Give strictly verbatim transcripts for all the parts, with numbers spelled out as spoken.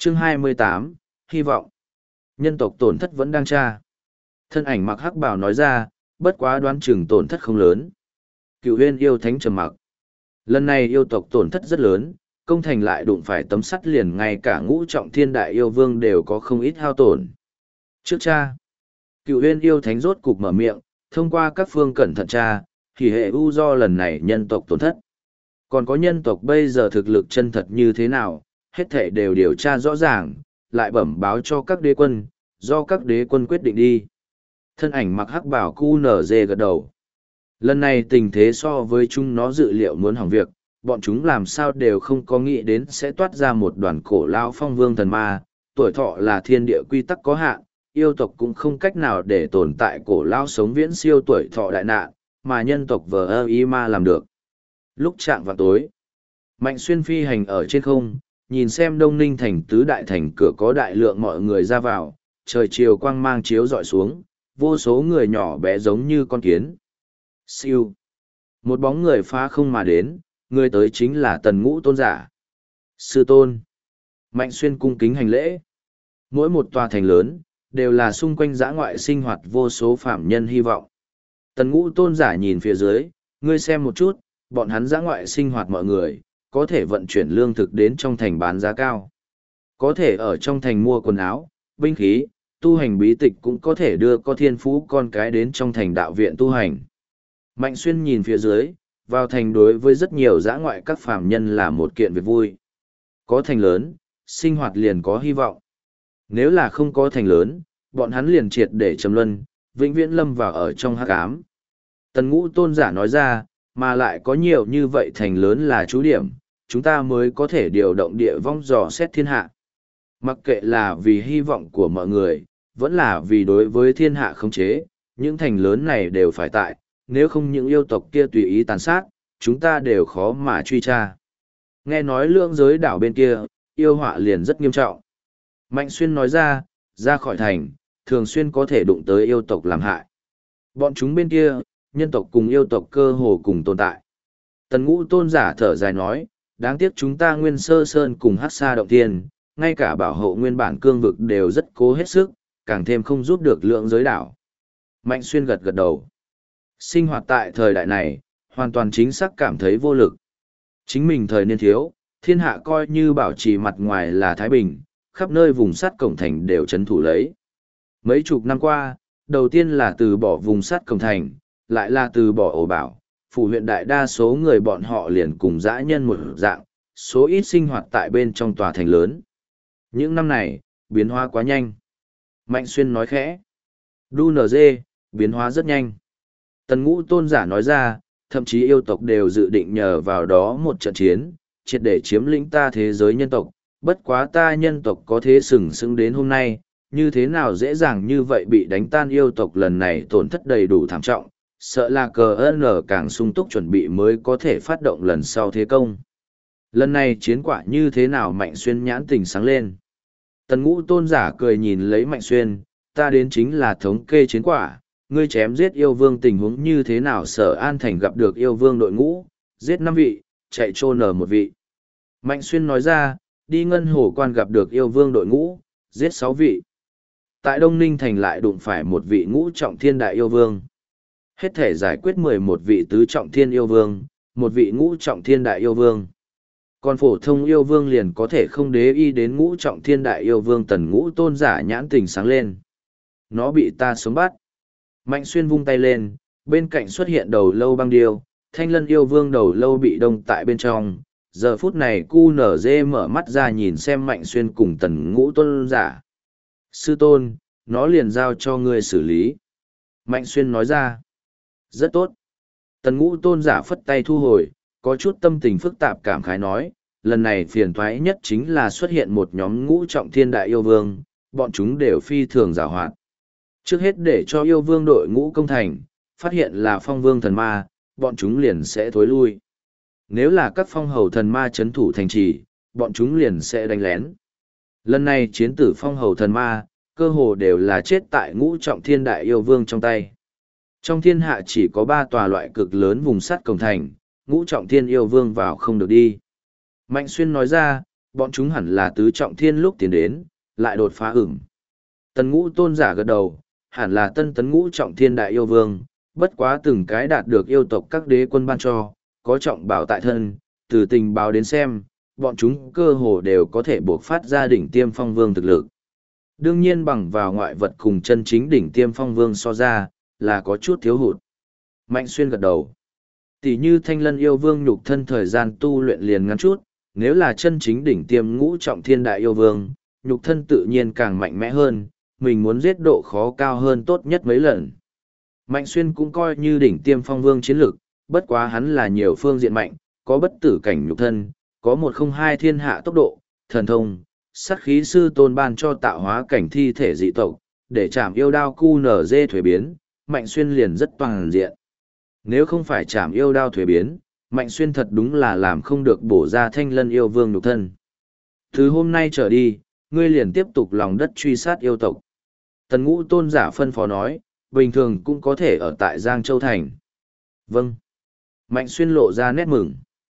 Chương hai mươi tám, hy vọng. Nhân tộc tổn thất vẫn đang tra. Thân ảnh mặc hắc bào nói ra, bất quá đoán chừng tổn thất không lớn. Cựu huyên yêu thánh trầm mặc. Lần này yêu tộc tổn thất rất lớn, công thành lại đụng phải tấm sắt liền, ngay cả ngũ trọng thiên đại yêu vương đều có không ít hao tổn. Trước cha, cựu huyên yêu thánh rốt cục mở miệng, thông qua các phương cẩn thận tra, thì hệ u do lần này nhân tộc tổn thất. Còn có nhân tộc bây giờ thực lực chân thật như thế nào, hết thể đều điều tra rõ ràng, lại bẩm báo cho các đế quân, do các đế quân quyết định đi. Thân ảnh mặc hắc bảo cu nở dê gật đầu. Lần này tình thế so với chúng nó dự liệu muốn hỏng việc, bọn chúng làm sao đều không có nghĩ đến sẽ toát ra một đoàn cổ lao phong vương thần ma, tuổi thọ là thiên địa quy tắc có hạn, yêu tộc cũng không cách nào để tồn tại cổ lao sống viễn siêu tuổi thọ đại nạn, mà nhân tộc vờ ơ y ma làm được. Lúc chạm vào tối, Mạnh Xuyên phi hành ở trên không, nhìn xem Đông Ninh thành tứ đại thành cửa có đại lượng mọi người ra vào, trời chiều quang mang chiếu dọi xuống, vô số người nhỏ bé giống như con kiến. Siêu. Một bóng người phá không mà đến, người tới chính là Tần Ngũ Tôn giả. Sư tôn. Mạnh Xuyên cung kính hành lễ. Mỗi một tòa thành lớn, đều là xung quanh dã ngoại sinh hoạt vô số phạm nhân hy vọng. Tần Ngũ Tôn giả nhìn phía dưới, ngươi xem một chút, bọn hắn dã ngoại sinh hoạt mọi người, có thể vận chuyển lương thực đến trong thành bán giá cao. Có thể ở trong thành mua quần áo, binh khí, tu hành bí tịch, cũng có thể đưa có thiên phú con cái đến trong thành đạo viện tu hành. Mạnh Xuyên nhìn phía dưới, vào thành đối với rất nhiều dã ngoại các phàm nhân là một kiện việc vui. Có thành lớn, sinh hoạt liền có hy vọng. Nếu là không có thành lớn, bọn hắn liền triệt để trầm luân, vĩnh viễn lâm vào ở trong hắc ám. Tần Ngũ Tôn giả nói ra, mà lại có nhiều như vậy thành lớn là trú điểm, chúng ta mới có thể điều động địa vong dò xét thiên hạ. Mặc kệ là vì hy vọng của mọi người, vẫn là vì đối với thiên hạ khống chế, những thành lớn này đều phải tại, nếu không những yêu tộc kia tùy ý tàn sát, chúng ta đều khó mà truy tra. Nghe nói lưỡng giới đảo bên kia, yêu họa liền rất nghiêm trọng. Mạnh Xuyên nói ra, ra khỏi thành, thường xuyên có thể đụng tới yêu tộc làm hại. Bọn chúng bên kia, nhân tộc cùng yêu tộc cơ hồ cùng tồn tại. Tần Ngũ Tôn giả thở dài nói, đáng tiếc chúng ta Nguyên Sơ Sơn cùng Hắc Sa Động Thiên, ngay cả bảo hộ nguyên bản cương vực đều rất cố hết sức, càng thêm không giúp được lượng giới đảo. Mạnh Xuyên gật gật đầu. Sinh hoạt tại thời đại này, hoàn toàn chính xác cảm thấy vô lực. Chính mình thời niên thiếu, thiên hạ coi như bảo trì mặt ngoài là Thái Bình, khắp nơi vùng sắt cổng thành đều trấn thủ lấy. Mấy chục năm qua, đầu tiên là từ bỏ vùng sắt cổng thành, lại là từ bỏ ổ bảo, phủ huyện đại đa số người bọn họ liền cùng dã nhân một dạng, số ít sinh hoạt tại bên trong tòa thành lớn. Những năm này, biến hóa quá nhanh. Mạnh Xuyên nói khẽ. Đu nở dê, biến hóa rất nhanh. Tần Ngũ Tôn giả nói ra, thậm chí yêu tộc đều dự định nhờ vào đó một trận chiến, triệt để chiếm lĩnh ta thế giới nhân tộc. Bất quá ta nhân tộc có thế sừng sững đến hôm nay, như thế nào dễ dàng như vậy bị đánh tan, yêu tộc lần này tổn thất đầy đủ thảm trọng, sợ là cờ ơn ở càng sung túc chuẩn bị mới có thể phát động lần sau thế công. Lần này chiến quả như thế nào? Mạnh Xuyên nhãn tình sáng lên. Tần Ngũ Tôn giả cười nhìn lấy Mạnh Xuyên, ta đến chính là thống kê chiến quả, ngươi chém giết yêu vương tình huống như thế nào? Sở An Thành gặp được yêu vương đội ngũ, giết năm vị, chạy trôn ở một vị. Mạnh Xuyên nói ra, đi Ngân Hồ Quan gặp được yêu vương đội ngũ, giết sáu vị. Tại Đông Ninh Thành lại đụng phải một vị ngũ trọng thiên đại yêu vương. Hết thể giải quyết mười một vị tứ trọng thiên yêu vương, một vị ngũ trọng thiên đại yêu vương. Còn phổ thông yêu vương liền có thể không đế y đến ngũ trọng thiên đại yêu vương. Tần Ngũ Tôn giả nhãn tình sáng lên. Nó bị ta sống bắt. Mạnh Xuyên vung tay lên, bên cạnh xuất hiện đầu lâu băng điêu, Thanh Lân yêu vương đầu lâu bị đông tại bên trong. Giờ phút này cu nở dê mở mắt ra nhìn xem Mạnh Xuyên cùng Tần Ngũ Tôn giả. Sư tôn, nó liền giao cho ngươi xử lý. Mạnh Xuyên nói ra. Rất tốt. Tần Ngũ Tôn giả phất tay thu hồi, có chút tâm tình phức tạp cảm khái nói, lần này phiền toái nhất chính là xuất hiện một nhóm ngũ trọng thiên đại yêu vương, bọn chúng đều phi thường giàu hoạt. Trước hết để cho yêu vương đội ngũ công thành, phát hiện là phong vương thần ma, bọn chúng liền sẽ thối lui. Nếu là các phong hầu thần ma chấn thủ thành trì, bọn chúng liền sẽ đánh lén. Lần này chiến tử phong hầu thần ma, cơ hồ đều là chết tại ngũ trọng thiên đại yêu vương trong tay. Trong thiên hạ chỉ có ba tòa loại cực lớn vùng sắt cổng thành, ngũ trọng thiên yêu vương vào không được đi. Mạnh Xuyên nói ra, Bọn chúng hẳn là tứ trọng thiên lúc tiến đến, lại đột phá ửng. Tần ngũ tôn giả gật đầu, hẳn là tân tấn ngũ trọng thiên đại yêu vương, bất quá từng cái đạt được yêu tộc các đế quân ban cho, có trọng bảo tại thân, từ tình báo đến xem, bọn chúng cơ hồ đều có thể buộc phát ra đỉnh tiêm phong vương thực lực. Đương nhiên bằng vào ngoại vật cùng chân chính đỉnh tiêm phong vương so ra, là có chút thiếu hụt. Mạnh Xuyên gật đầu. Tỷ như thanh lân yêu vương nhục thân thời gian tu luyện liền ngắn chút, nếu là chân chính đỉnh tiêm ngũ trọng thiên đại yêu vương, nhục thân tự nhiên càng mạnh mẽ hơn, mình muốn giết độ khó cao hơn tốt nhất mấy lần. Mạnh Xuyên cũng coi như đỉnh tiêm phong vương chiến lực, bất quá hắn là nhiều phương diện mạnh, có bất tử cảnh nhục thân, có một không hai thiên hạ tốc độ, thần thông, sát khí sư tôn ban cho tạo hóa cảnh thi thể dị tộc, để chạm yêu đao cu nở dê thuế biến, Mạnh Xuyên liền rất toàn diện. Nếu không phải chạm yêu đao thuế biến, Mạnh Xuyên thật đúng là làm không được bổ ra thanh lân yêu vương nhục thân. Từ hôm nay trở đi, ngươi liền tiếp tục lòng đất truy sát yêu tộc. Tần ngũ tôn giả phân phó nói, bình thường cũng có thể ở tại Giang Châu Thành. Vâng. Mạnh Xuyên lộ ra nét mừng.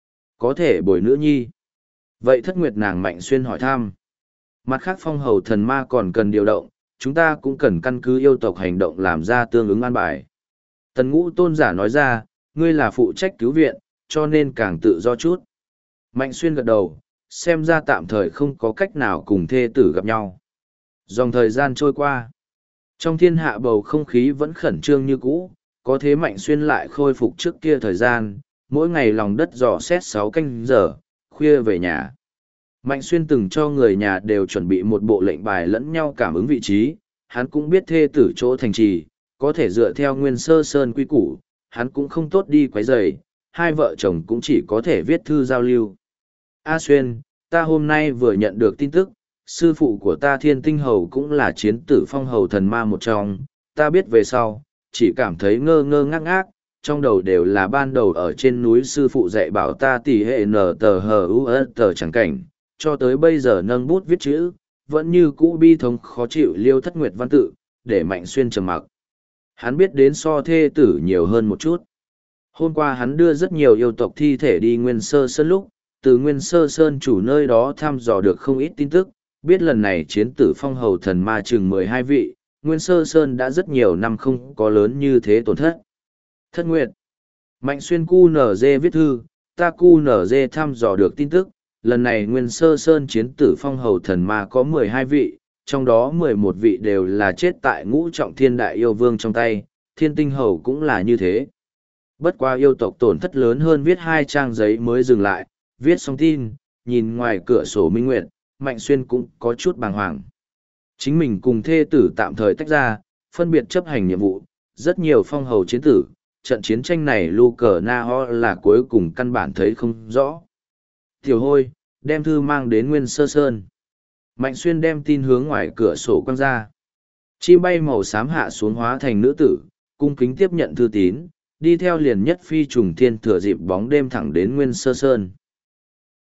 Có thể bồi nữ nhi. Vậy thất nguyệt nàng Mạnh Xuyên hỏi thăm. Mặt khác phong hầu thần ma còn cần điều động, chúng ta cũng cần căn cứ yêu tộc hành động làm ra tương ứng an bài. Tần ngũ tôn giả nói ra, ngươi là phụ trách cứu viện, cho nên càng tự do chút. Mạnh Xuyên gật đầu, xem ra tạm thời không có cách nào cùng thê tử gặp nhau. Dòng thời gian trôi qua. Trong thiên hạ bầu không khí vẫn khẩn trương như cũ, có thế Mạnh Xuyên lại khôi phục trước kia thời gian, mỗi ngày lòng đất dò xét sáu canh giờ, khuya về nhà. Mạnh Xuyên từng cho người nhà đều chuẩn bị một bộ lệnh bài lẫn nhau cảm ứng vị trí, hắn cũng biết thê tử chỗ thành trì, có thể dựa theo nguyên sơ sơn quy củ, hắn cũng không tốt đi quấy rầy, hai vợ chồng cũng chỉ có thể viết thư giao lưu. A Xuyên, ta hôm nay vừa nhận được tin tức, sư phụ của ta Thiên Tinh Hầu cũng là chiến tử phong hầu thần ma một trong, ta biết về sau, chỉ cảm thấy ngơ ngơ ngác ngác, trong đầu đều là ban đầu ở trên núi sư phụ dạy bảo ta tỉ hệ nở tờ hờ u ớt tờ chẳng cảnh, cho tới bây giờ nâng bút viết chữ, vẫn như cũ bi thống khó chịu liêu thất nguyệt văn tự, để Mạnh Xuyên trầm mặc. Hắn biết đến so thê tử nhiều hơn một chút. Hôm qua hắn đưa rất nhiều yêu tộc thi thể đi Nguyên Sơ Sơn lúc, từ Nguyên Sơ Sơn chủ nơi đó thăm dò được không ít tin tức, biết lần này chiến tử phong hầu thần ma chừng mười hai vị, Nguyên Sơ Sơn đã rất nhiều năm không có lớn như thế tổn thất. Thất Nguyệt. Mạnh Xuyên cu nở dê viết thư, ta cu nở dê thăm dò được tin tức, lần này Nguyên Sơ Sơn chiến tử phong hầu thần ma có mười hai vị, trong đó mười một vị đều là chết tại ngũ trọng thiên đại yêu vương trong tay, thiên tinh hầu cũng là như thế. Bất qua yêu tộc tổn thất lớn hơn viết hai trang giấy mới dừng lại, viết xong tin, nhìn ngoài cửa sổ minh nguyệt, Mạnh Xuyên cũng có chút bàng hoàng. Chính mình cùng thê tử tạm thời tách ra, phân biệt chấp hành nhiệm vụ, rất nhiều phong hầu chiến tử, trận chiến tranh này lu cờ na ho là cuối cùng căn bản thấy không rõ. Tiểu Hôi, đem thư mang đến Nguyên Sơ Sơn. Mạnh Xuyên đem tin hướng ngoài cửa sổ quăng ra. Chim bay màu xám hạ xuống hóa thành nữ tử, cung kính tiếp nhận thư tín, đi theo liền nhất phi trùng thiên thừa dịp bóng đêm thẳng đến Nguyên Sơ Sơn.